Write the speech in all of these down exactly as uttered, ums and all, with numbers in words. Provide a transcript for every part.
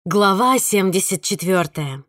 Глава семьдесят четвёртая.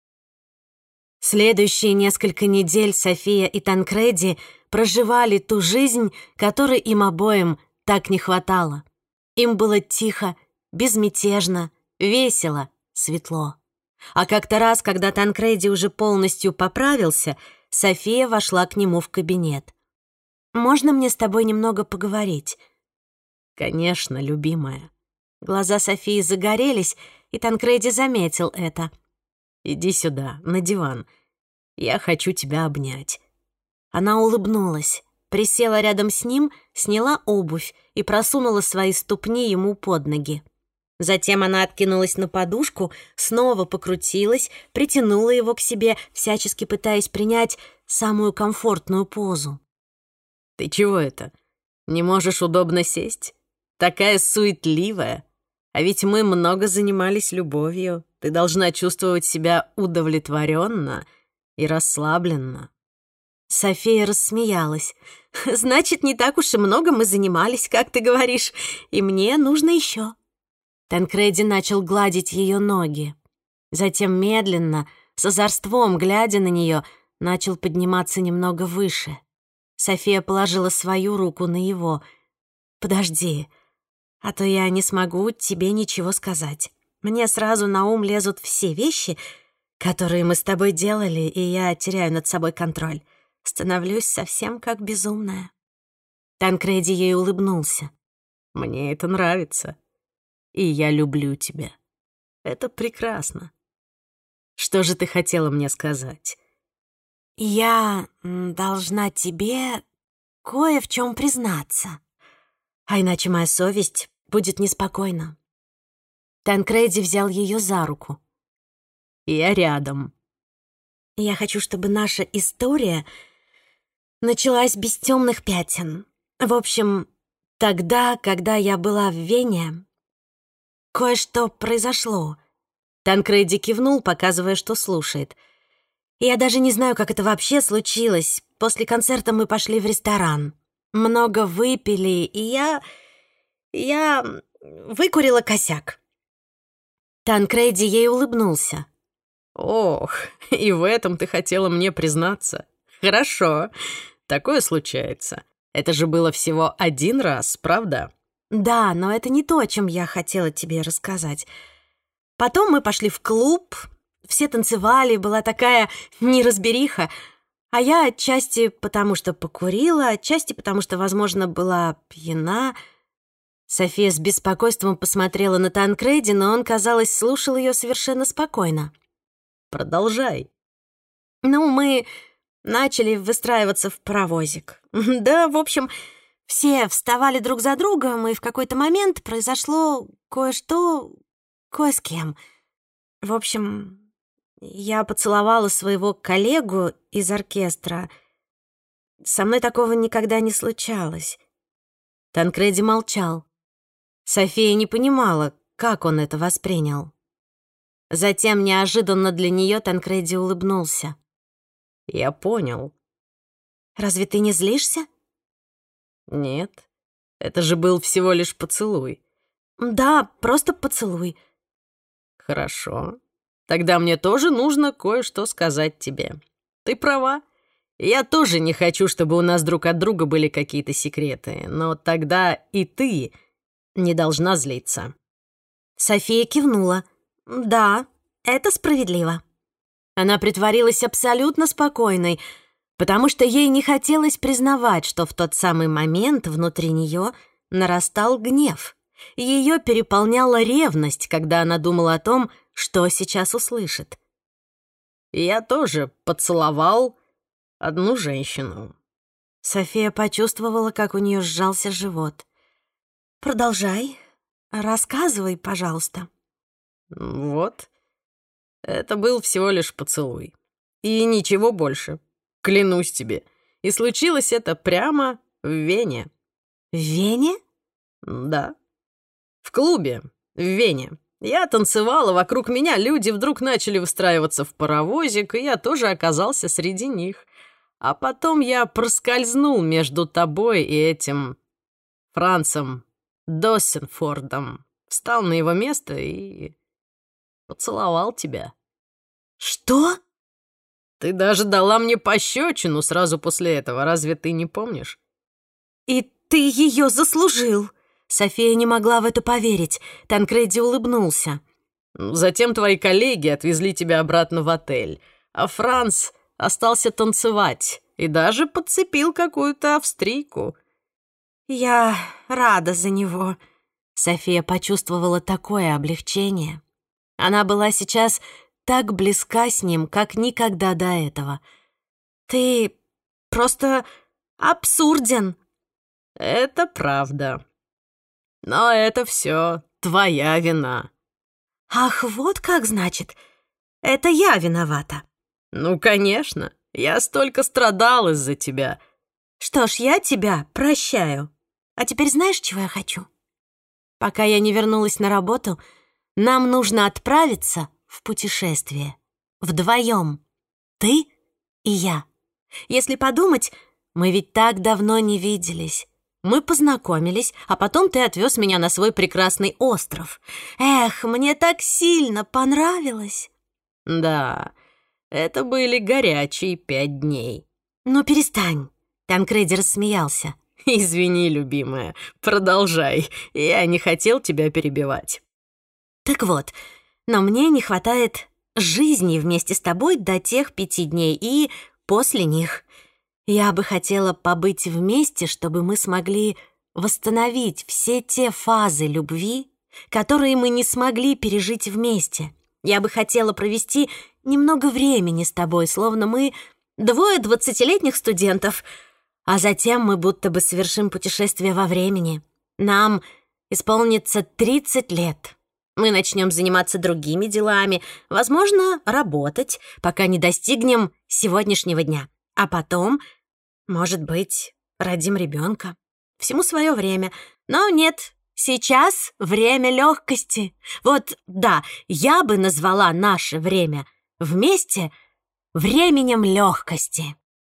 Следующие несколько недель София и Танкреди проживали ту жизнь, которой им обоим так не хватало. Им было тихо, безмятежно, весело, светло. А как-то раз, когда Танкреди уже полностью поправился, София вошла к нему в кабинет. «Можно мне с тобой немного поговорить?» «Конечно, любимая». Глаза Софии загорелись, и Танкреди заметил это. «Иди сюда, на диван. Я хочу тебя обнять». Она улыбнулась, присела рядом с ним, сняла обувь и просунула свои ступни ему под ноги. Затем она откинулась на подушку, снова покрутилась, притянула его к себе, всячески пытаясь принять самую комфортную позу. «Ты чего это? Не можешь удобно сесть? Такая суетливая. А ведь мы много занимались любовью. Ты должна чувствовать себя удовлетворенно и расслабленно». София рассмеялась. «Значит, не так уж и много мы занимались, как ты говоришь, и мне нужно еще». Танкреди начал гладить ее ноги. Затем медленно, с озорством, глядя на нее, начал подниматься немного выше. София положила свою руку на его. «Подожди, а то я не смогу тебе ничего сказать. Мне сразу на ум лезут все вещи, которые мы с тобой делали, и я теряю над собой контроль. Становлюсь совсем как безумная». Танкреди ей улыбнулся. «Мне это нравится. И я люблю тебя. Это прекрасно. Что же ты хотела мне сказать?» «Я должна тебе кое в чем признаться, а иначе моя совесть будет неспокойна». Танкреди взял ее за руку. «Я рядом». «Я хочу, чтобы наша история началась без темных пятен. В общем, тогда, когда я была в Вене, кое-что произошло». Танкреди кивнул, показывая, что слушает. «Я даже не знаю, как это вообще случилось. После концерта мы пошли в ресторан. Много выпили, и я... я выкурила косяк». Танкреди ей улыбнулся. «Ох, и в этом ты хотела мне признаться? Хорошо, такое случается. Это же было всего один раз, правда?» «Да, но это не то, о чем я хотела тебе рассказать. Потом мы пошли в клуб, все танцевали, была такая неразбериха, а я отчасти потому, что покурила, отчасти потому, что, возможно, была пьяна». София с беспокойством посмотрела на Танкреди, но он, казалось, слушал ее совершенно спокойно. «Продолжай». «Ну, мы начали выстраиваться в паровозик. Да, в общем, все вставали друг за другом, и в какой-то момент произошло кое-что кое с кем. В общем, я поцеловала своего коллегу из оркестра. Со мной такого никогда не случалось». Танкреди молчал. София не понимала, как он это воспринял. Затем, неожиданно для нее, Танкреди улыбнулся. «Я понял». «Разве ты не злишься?» «Нет, это же был всего лишь поцелуй». «Да, просто поцелуй». «Хорошо. Тогда мне тоже нужно кое-что сказать тебе. Ты права. Я тоже не хочу, чтобы у нас друг от друга были какие-то секреты, но тогда и ты не должна злиться». София кивнула. «Да, это справедливо». Она притворилась абсолютно спокойной, потому что ей не хотелось признавать, что в тот самый момент внутри нее нарастал гнев. Ее переполняла ревность, когда она думала о том, что сейчас услышит. «Я тоже поцеловал одну женщину». София почувствовала, как у нее сжался живот. «Продолжай. Рассказывай, пожалуйста». «Вот. Это был всего лишь поцелуй. И ничего больше. Клянусь тебе. И случилось это прямо в Вене». «В Вене?» «Да. В клубе. В Вене. Я танцевала, вокруг меня люди вдруг начали выстраиваться в паровозик, и я тоже оказался среди них. А потом я проскользнул между тобой и этим Францем Доссенфордом, встал на его место и поцеловал тебя». «Что?» «Ты даже дала мне пощечину сразу после этого, разве ты не помнишь?» «И ты ее заслужил!» София не могла в это поверить. Танкреди улыбнулся. «Затем твои коллеги отвезли тебя обратно в отель, а Франц остался танцевать и даже подцепил какую-то австрийку». «Я рада за него». София почувствовала такое облегчение. Она была сейчас так близка с ним, как никогда до этого. «Ты просто абсурден». «Это правда. Но это все твоя вина». «Ах, вот как, значит, это я виновата». «Ну, конечно, я столько страдал из-за тебя». «Что ж, я тебя прощаю. А теперь знаешь, чего я хочу? Пока я не вернулась на работу, нам нужно отправиться в путешествие. Вдвоем. Ты и я. Если подумать, мы ведь так давно не виделись. Мы познакомились, а потом ты отвез меня на свой прекрасный остров. Эх, мне так сильно понравилось». «Да, это были горячие пять дней». «Ну, перестань». Танкреди рассмеялся. «Извини, любимая, продолжай. Я не хотел тебя перебивать». «Так вот, но мне не хватает жизни вместе с тобой до тех пяти дней и после них. Я бы хотела побыть вместе, чтобы мы смогли восстановить все те фазы любви, которые мы не смогли пережить вместе. Я бы хотела провести немного времени с тобой, словно мы двое двадцатилетних студентов, а затем мы будто бы совершим путешествие во времени. Нам исполнится тридцать лет. Мы начнем заниматься другими делами, возможно, работать, пока не достигнем сегодняшнего дня. А потом, может быть, родим ребенка. Всему свое время. Но нет, сейчас время легкости. Вот, да, я бы назвала наше время вместе временем легкости».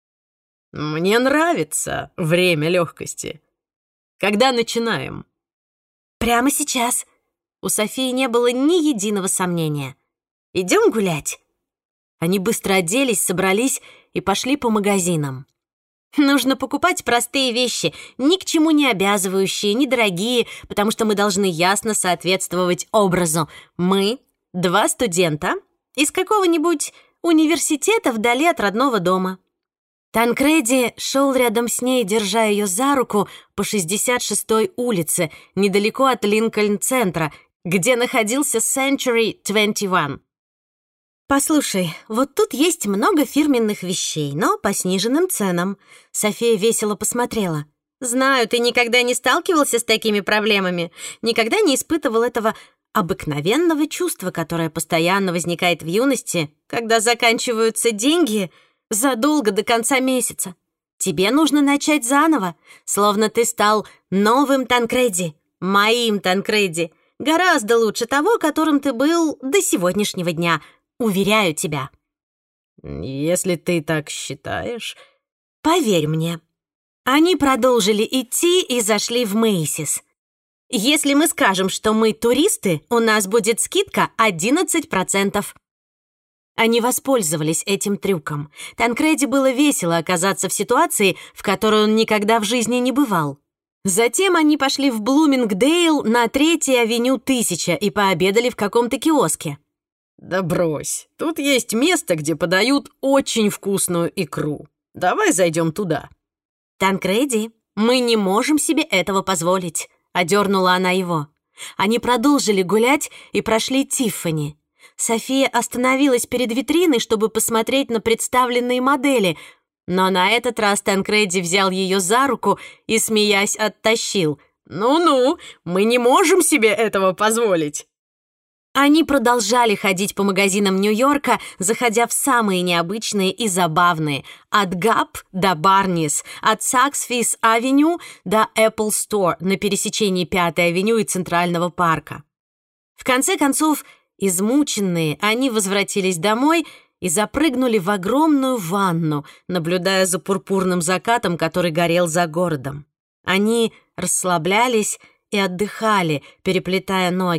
«Мне нравится время легкости. Когда начинаем?» «Прямо сейчас». У Софии не было ни единого сомнения. «Идем гулять?» Они быстро оделись, собрались и пошли по магазинам. Нужно покупать простые вещи, ни к чему не обязывающие, недорогие, потому что мы должны ясно соответствовать образу. Мы — два студента из какого-нибудь университета вдали от родного дома. Танкреди шел рядом с ней, держа ее за руку по шестьдесят шестой улице, недалеко от Линкольн-центра, где находился Century двадцать один. «Послушай, вот тут есть много фирменных вещей, но по сниженным ценам». София весело посмотрела. «Знаю, ты никогда не сталкивался с такими проблемами, никогда не испытывал этого обыкновенного чувства, которое постоянно возникает в юности, когда заканчиваются деньги задолго до конца месяца. Тебе нужно начать заново, словно ты стал новым Танкреди, моим Танкреди, гораздо лучше того, которым ты был до сегодняшнего дня, уверяю тебя». «Если ты так считаешь...» «Поверь мне». Они продолжили идти и зашли в Мэйсис. «Если мы скажем, что мы туристы, у нас будет скидка одиннадцать процентов». Они воспользовались этим трюком. Танкреди было весело оказаться в ситуации, в которой он никогда в жизни не бывал. Затем они пошли в Блумингдейл на третьей авеню тысяча и пообедали в каком-то киоске. «Да брось, тут есть место, где подают очень вкусную икру. Давай зайдем туда». «Танкреди, мы не можем себе этого позволить», — одернула она его. Они продолжили гулять и прошли Тиффани. София остановилась перед витриной, чтобы посмотреть на представленные модели, но на этот раз Танкреди взял ее за руку и, смеясь, оттащил. «Ну-ну, мы не можем себе этого позволить». Они продолжали ходить по магазинам Нью-Йорка, заходя в самые необычные и забавные. От Gap до Barneys, от Saks Fifth Avenue до Apple Store на пересечении Пятой авеню и Центрального парка. В конце концов, измученные, они возвратились домой и запрыгнули в огромную ванну, наблюдая за пурпурным закатом, который горел за городом. Они расслаблялись и отдыхали, переплетая ноги.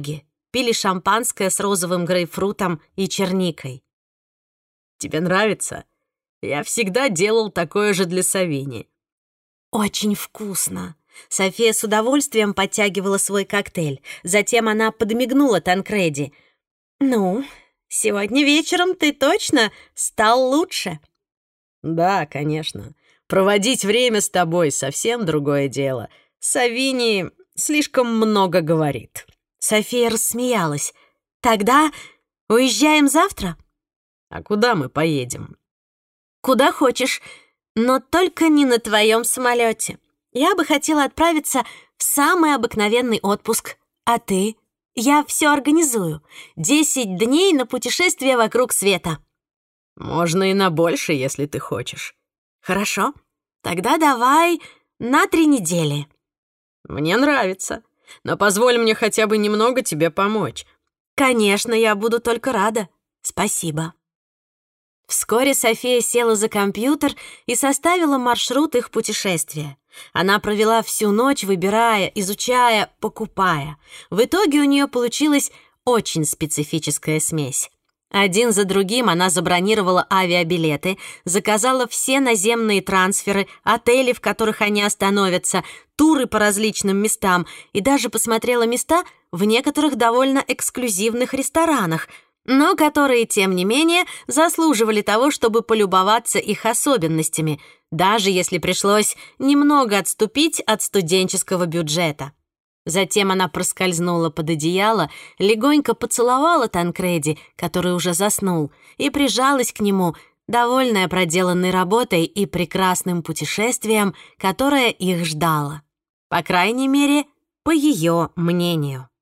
пили шампанское с розовым грейпфрутом и черникой. «Тебе нравится? Я всегда делал такое же для Савини». «Очень вкусно». София с удовольствием подтягивала свой коктейль. Затем она подмигнула Танкреди. «Ну, сегодня вечером ты точно стал лучше?» «Да, конечно. Проводить время с тобой — совсем другое дело. Савини слишком много говорит». София рассмеялась. «Тогда уезжаем завтра?» «А куда мы поедем?» «Куда хочешь, но только не на твоем самолете. Я бы хотела отправиться в самый обыкновенный отпуск. А ты? Я все организую. Десять дней на путешествие вокруг света». «Можно и на больше, если ты хочешь». «Хорошо. Тогда давай на три недели». «Мне нравится. Но позволь мне хотя бы немного тебе помочь». «Конечно, я буду только рада. Спасибо». Вскоре София села за компьютер и составила маршрут их путешествия. Она провела всю ночь, выбирая, изучая, покупая. В итоге у нее получилась очень специфическая смесь. Один за другим она забронировала авиабилеты, заказала все наземные трансферы, отели, в которых они остановятся, туры по различным местам и даже посмотрела места в некоторых довольно эксклюзивных ресторанах, но которые, тем не менее, заслуживали того, чтобы полюбоваться их особенностями, даже если пришлось немного отступить от студенческого бюджета. Затем она проскользнула под одеяло, легонько поцеловала Танкреди, который уже заснул, и прижалась к нему, довольная проделанной работой и прекрасным путешествием, которое их ждало. По крайней мере, по ее мнению.